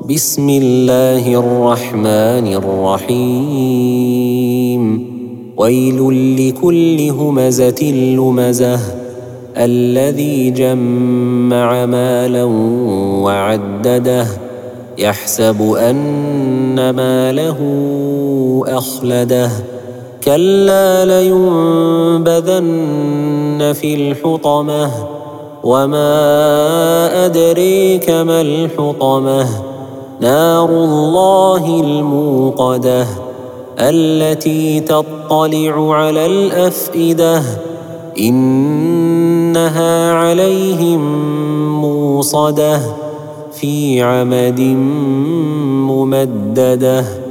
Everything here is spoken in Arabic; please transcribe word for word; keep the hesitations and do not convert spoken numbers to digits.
بسم الله الرحمن الرحيم ويل لكل همزة لمزة الذي جمع مالا وعدده يحسب أن ماله أخلده كلا لينبذن في الحطمة وما أدريك ما الحطمة نار الله الموقدة التي تطلع على الأفئدة إنها عليهم موصدة في عمد ممددة.